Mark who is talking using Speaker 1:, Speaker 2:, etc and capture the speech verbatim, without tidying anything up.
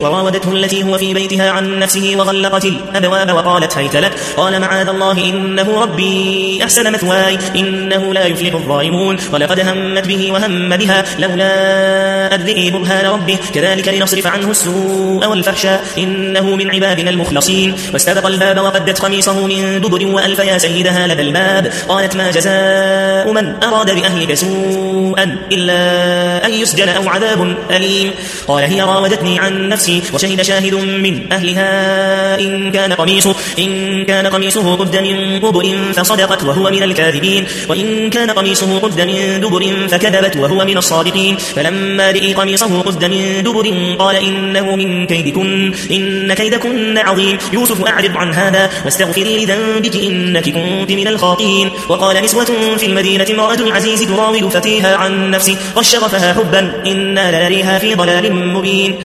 Speaker 1: وراودته التي هو في بيتها عن نفسه وغلقت الأبواب وقالت هيت لك قال معاذ الله إنه ربي أحسن مثواي إنه لا يفلح الظالمون ولقد همت به وهم بها لولا أذ به برهان ربه كذلك لنصرف عنه السوء والفحشاء إنه من عبادنا المخلصين واستبق الباب وقدت قميصه من دبر وألف يا سيدها لدى الباب قالت ما جزاء من أراد بأهلك سوءا إلا أن يسجن أو عذاب أليم قال هي راودتني عن نفسي وشهد شاهد من أهلها إن كان قميصه إن كان قميصه قد من دبر فصدقت وهو من الكاذبين وإن كان قميصه قد من دبر فكذبت وهو من الصادقين فلما رئي قميصه قد من دبر قال إنه من كيدكن إن كيدكن عظيم يوسف أعرض عن هذا واستغفري لذنبك إنك كنت من الخاطئين وقال نسوة في المدينة امرأة العزيز تراود فتيها عن نفسه والشغفها حبا إنا لنريها في ضلال مبين